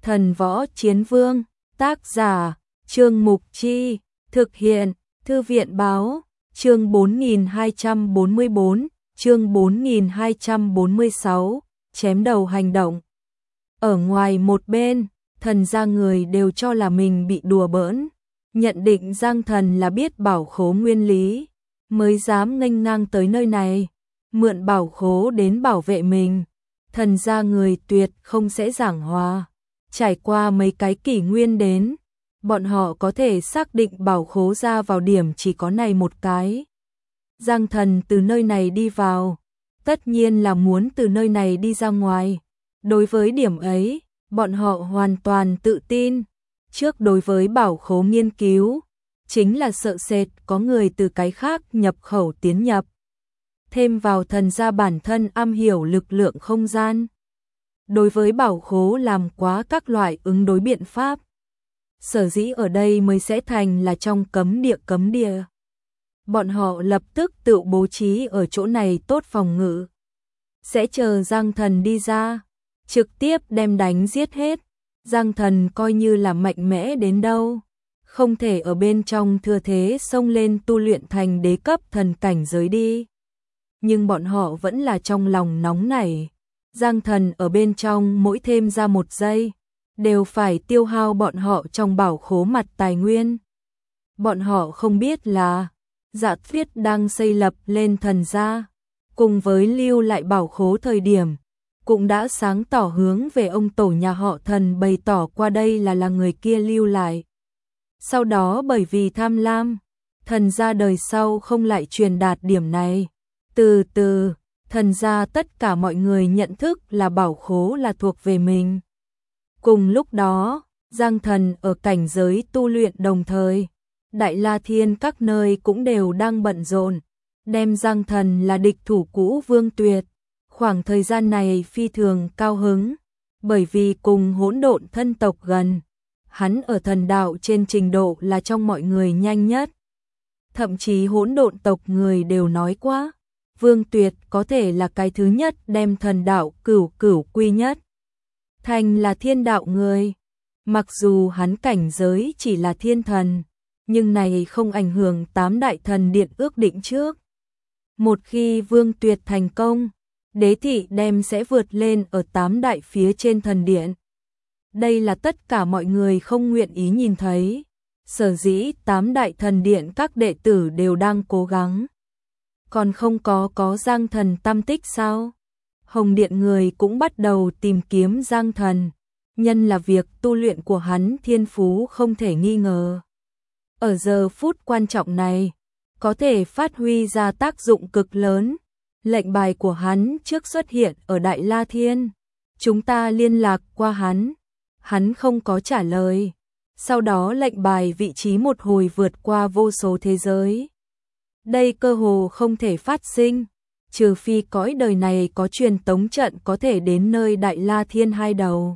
Thần Võ Chiến Vương, tác giả, Trương Mục Chi, thực hiện, Thư viện Báo, chương 4244, chương 4246, chém đầu hành động. Ở ngoài một bên, Thần gia người đều cho là mình bị đùa bỡn, nhận định Giang Thần là biết bảo khố nguyên lý, mới dám nghênh ngang tới nơi này, mượn bảo khố đến bảo vệ mình. Thần gia người tuyệt không sẽ giảng hòa. Trải qua mấy cái kỷ nguyên đến, bọn họ có thể xác định bảo khố ra vào điểm chỉ có này một cái. Giang Thần từ nơi này đi vào, tất nhiên là muốn từ nơi này đi ra ngoài. Đối với điểm ấy, bọn họ hoàn toàn tự tin. Trước đối với bảo khố nghiên cứu, chính là sợ sệt có người từ cái khác nhập khẩu tiến nhập. Thêm vào thần gia bản thân am hiểu lực lượng không gian. Đối với bảo khố làm quá các loại ứng đối biện pháp. Sở dĩ ở đây mới sẽ thành là trong cấm địa. Bọn họ lập tức tự bố trí ở chỗ này tốt phòng ngự. Sẽ chờ Giang Thần đi ra, trực tiếp đem đánh giết hết. Giang Thần coi như là mạnh mẽ đến đâu, không thể ở bên trong thừa thế xông lên tu luyện thành đế cấp thần cảnh giới đi. Nhưng bọn họ vẫn là trong lòng nóng nảy. Giang Thần ở bên trong mỗi thêm ra một giây, đều phải tiêu hao bọn họ trong bảo khố mặt tài nguyên. Bọn họ không biết là Dạ Tuyết đang xây lập lên thần gia, cùng với lưu lại bảo khố thời điểm, cũng đã sáng tỏ hướng về ông tổ nhà họ Thần bày tỏ qua đây là người kia lưu lại. Sau đó bởi vì tham lam, thần gia đời sau không lại truyền đạt điểm này. Từ từ, thần gia tất cả mọi người nhận thức là bảo khố là thuộc về mình. Cùng lúc đó, Giang Thần ở cảnh giới tu luyện đồng thời, Đại La Thiên các nơi cũng đều đang bận rộn, đem Giang Thần là địch thủ cũ Vương Tuyệt. Khoảng thời gian này phi thường cao hứng, bởi vì cùng hỗn độn thân tộc gần, hắn ở thần đạo trên trình độ là trong mọi người nhanh nhất. Thậm chí hỗn độn tộc người đều nói quá, Vương Tuyệt có thể là cái thứ nhất đem thần đạo cửu quy nhất thành là thiên đạo người. Mặc dù hắn cảnh giới chỉ là thiên thần, nhưng này không ảnh hưởng 8 đại thần điện ước định trước. Một khi Vương Tuyệt thành công, đế thị đem sẽ vượt lên ở 8 đại phía trên thần điện. Đây là tất cả mọi người không nguyện ý nhìn thấy. Sở dĩ 8 đại thần điện các đệ tử đều đang cố gắng. Còn không có Giang Thần tâm tích sao? Hồng Điện người cũng bắt đầu tìm kiếm Giang Thần, nhân là việc tu luyện của hắn thiên phú không thể nghi ngờ. Ở giờ phút quan trọng này, có thể phát huy ra tác dụng cực lớn. Lệnh bài của hắn trước xuất hiện ở Đại La Thiên. Chúng ta liên lạc qua hắn không có trả lời. Sau đó lệnh bài vị trí một hồi vượt qua vô số thế giới. Đây cơ hồ không thể phát sinh, trừ phi cõi đời này có truyền tống trận có thể đến nơi Đại La Thiên hai đầu.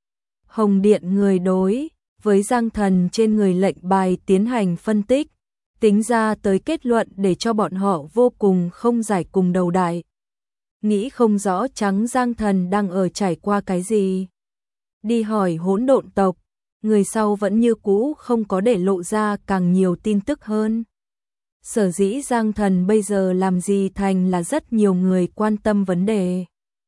Hồng Điện người đối với Giang Thần trên người lệnh bài tiến hành phân tích, tính ra tới kết luận để cho bọn họ vô cùng không giải cùng đầu đại. Nghĩ không rõ trắng Giang Thần đang ở trải qua cái gì. Đi hỏi hỗn độn tộc, người sau vẫn như cũ không có để lộ ra càng nhiều tin tức hơn. Sở dĩ Giang Thần bây giờ làm gì thành là rất nhiều người quan tâm vấn đề.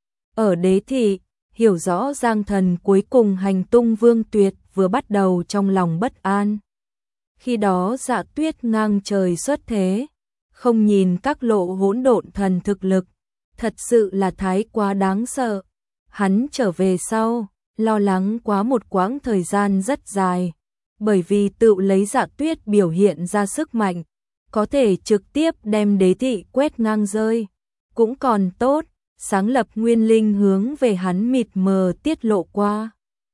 Ở đế thị, hiểu rõ Giang Thần cuối cùng hành tung Vương Tuyệt vừa bắt đầu trong lòng bất an. Khi đó Dạ Tuyết ngang trời xuất thế, không nhìn các lộ hỗn độn thần thực lực, thật sự là thái quá đáng sợ. Hắn trở về sau, lo lắng quá một quãng thời gian rất dài, bởi vì tự lấy Dạ Tuyết biểu hiện ra sức mạnh, có thể trực tiếp đem đế thị quét ngang rơi. Cũng còn tốt, sáng lập nguyên linh hướng về hắn mịt mờ tiết lộ qua.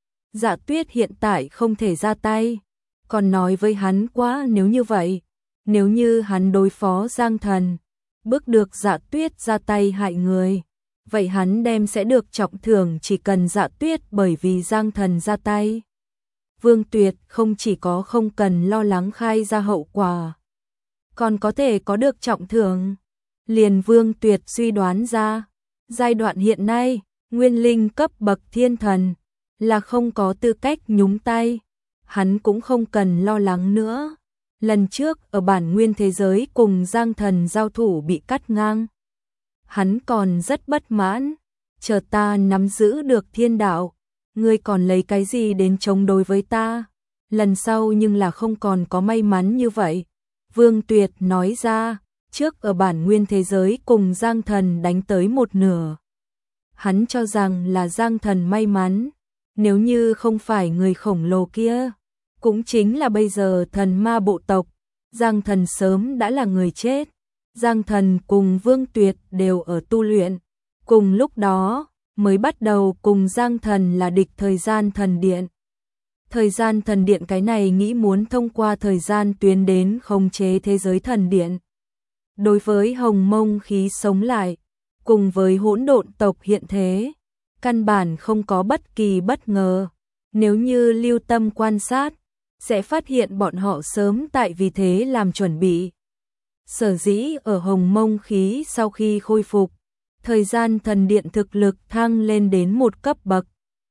Dạ Tuyết hiện tại không thể ra tay, còn nói với hắn quá nếu như vậy, nếu như hắn đối phó Giang Thần, bức được Dạ Tuyết ra tay hại người, vậy hắn đem sẽ được trọng thưởng chỉ cần Dạ Tuyết bởi vì Giang Thần ra tay. Vương Tuyệt không chỉ có không cần lo lắng khai ra hậu quả, còn có thể có được trọng thưởng. Liền Vương Tuyệt suy đoán ra, giai đoạn hiện nay, nguyên linh cấp bậc thiên thần là không có tư cách nhúng tay. Hắn cũng không cần lo lắng nữa. Lần trước ở bản nguyên thế giới cùng Giang Thần giao thủ bị cắt ngang. Hắn còn rất bất mãn. Chờ ta nắm giữ được thiên đạo, ngươi còn lấy cái gì đến chống đối với ta? Lần sau nhưng là không còn có may mắn như vậy. Vương Tuyệt nói ra, trước ở bản nguyên thế giới cùng Giang Thần đánh tới một nửa. Hắn cho rằng là Giang Thần may mắn, nếu như không phải người khổng lồ kia, cũng chính là bây giờ thần ma bộ tộc, Giang Thần sớm đã là người chết. Giang Thần cùng Vương Tuyệt đều ở tu luyện, cùng lúc đó mới bắt đầu cùng Giang Thần là địch thời gian thần điện. Thời gian thần điện cái này nghĩ muốn thông qua thời gian tuyến đến khống chế thế giới thần điện. Đối với hồng mông khí sống lại, cùng với hỗn độn tộc hiện thế, căn bản không có bất kỳ bất ngờ. Nếu như lưu tâm quan sát, sẽ phát hiện bọn họ sớm tại vì thế làm chuẩn bị. Sở dĩ ở hồng mông khí sau khi khôi phục, thời gian thần điện thực lực thăng lên đến một cấp bậc.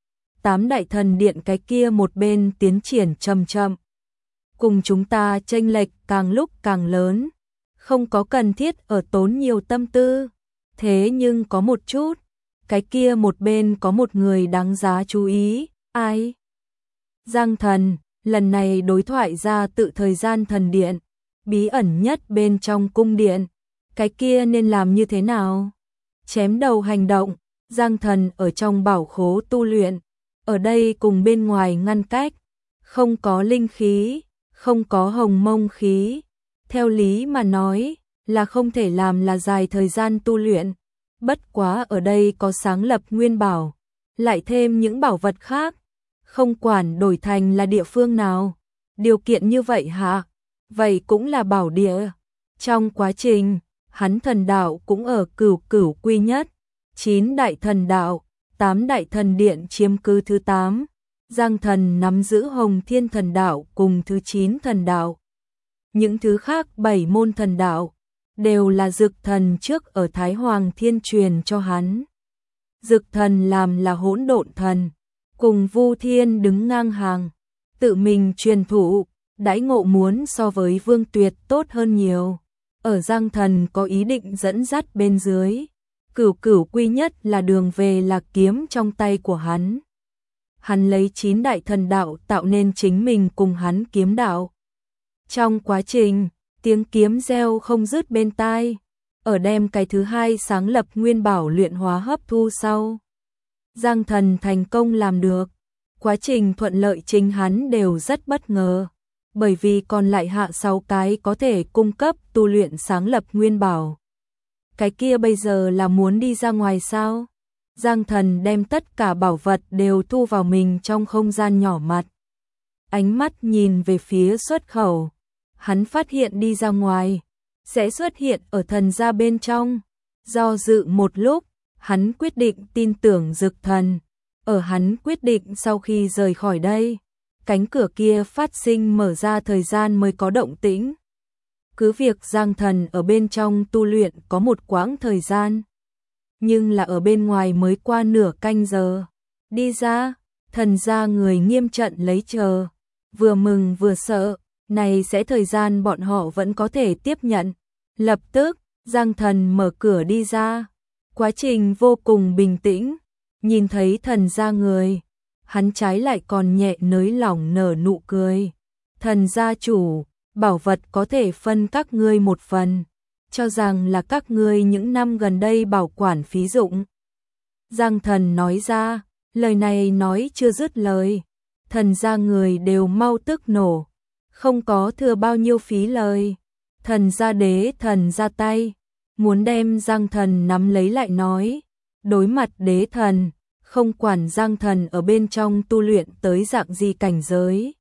8 đại thần điện cái kia một bên tiến triển chậm chậm. Cùng chúng ta chênh lệch càng lúc càng lớn, không có cần thiết ở tốn nhiều tâm tư. Thế nhưng có một chút, cái kia một bên có một người đáng giá chú ý, ai? Giang Thần, lần này đối thoại ra tự thời gian thần điện, bí ẩn nhất bên trong cung điện, cái kia nên làm như thế nào? Chém đầu hành động, Giang Thần ở trong bảo khố tu luyện, ở đây cùng bên ngoài ngăn cách, không có linh khí, không có hồng mông khí. Theo lý mà nói, là không thể làm là dài thời gian tu luyện. Bất quá ở đây có sáng lập nguyên bảo, lại thêm những bảo vật khác, không quản đổi thành là địa phương nào. Điều kiện như vậy hả? Vậy cũng là bảo địa. Trong quá trình, hắn thần đạo cũng ở cửu cửu quy nhất, 9 đại thần đạo, 8 đại thần điện chiếm cứ thứ 8. Giang Thần nắm giữ Hồng Thiên thần đạo cùng thứ 9 thần đạo. Những thứ khác 7 môn thần đạo đều là Dực Thần trước ở Thái Hoàng Thiên truyền cho hắn. Dực Thần làm là hỗn độn thần, cùng Vu Thiên đứng ngang hàng, tự mình truyền thụ, đãi ngộ muốn so với Vương Tuyệt tốt hơn nhiều. Ở Giang Thần có ý định dẫn dắt bên dưới, cửu cửu quy nhất là đường về là kiếm trong tay của hắn. Hắn lấy 9 đại thần đạo tạo nên chính mình cùng hắn kiếm đạo. Trong quá trình, tiếng kiếm reo không dứt bên tai, ở đem cái thứ 2 sáng lập nguyên bảo luyện hóa hấp thu sau. Giang Thần thành công làm được, quá trình thuận lợi chính hắn đều rất bất ngờ, bởi vì còn lại hạ 6 cái có thể cung cấp tu luyện sáng lập nguyên bảo. Cái kia bây giờ là muốn đi ra ngoài sao? Giang Thần đem tất cả bảo vật đều thu vào mình trong không gian nhỏ mặt. Ánh mắt nhìn về phía xuất khẩu. Hắn phát hiện đi ra ngoài, sẽ xuất hiện ở thần gia bên trong. Do dự một lúc, hắn quyết định tin tưởng Dực Thần. Ở hắn quyết định sau khi rời khỏi đây, cánh cửa kia phát sinh mở ra thời gian mới có động tĩnh. Cứ việc Giang Thần ở bên trong tu luyện có một quãng thời gian, nhưng là ở bên ngoài mới qua nửa canh giờ. Đi ra, thần gia người nghiêm trận lấy chờ, vừa mừng vừa sợ, này sẽ thời gian bọn họ vẫn có thể tiếp nhận. Lập tức, Giang Thần mở cửa đi ra, quá trình vô cùng bình tĩnh, nhìn thấy thần gia người, hắn trái lại còn nhẹ nới lỏng nở nụ cười. Thần gia chủ, bảo vật có thể phân các ngươi một phần, cho rằng là các ngươi những năm gần đây bảo quản phí dụng. Giang Thần nói ra, lời này nói chưa dứt lời, thần gia người đều mau tức nổ, không có thừa bao nhiêu phí lời. Thần gia đế thần ra tay, muốn đem Giang Thần nắm lấy lại nói, đối mặt đế thần, không quản Giang Thần ở bên trong tu luyện tới dạng gì cảnh giới,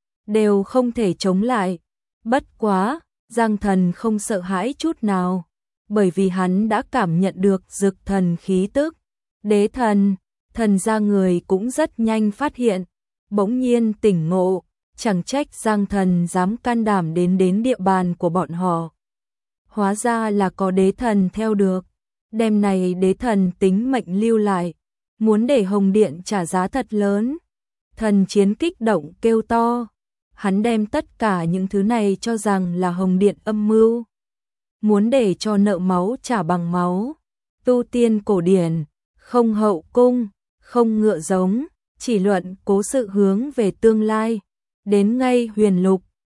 đều không thể chống lại. Bất quá, Giang Thần không sợ hãi chút nào, bởi vì hắn đã cảm nhận được Dực Thần khí tức. Đế thần, thần gia người cũng rất nhanh phát hiện, bỗng nhiên tỉnh ngộ, chẳng trách Giang Thần dám can đảm đến địa bàn của bọn họ. Hóa ra là có đế thần theo được, đêm này đế thần tính mệnh lưu lại, muốn để Hồng Điện trả giá thật lớn. Thần Chiến kích động kêu to, hắn đem tất cả những thứ này cho rằng là Hồng Điện âm mưu, muốn để cho nợ máu trả bằng máu. Tu tiên cổ điển, không hậu cung, không ngựa giống, chỉ luận cố sự hướng về tương lai. Đến ngay Huyền Lục,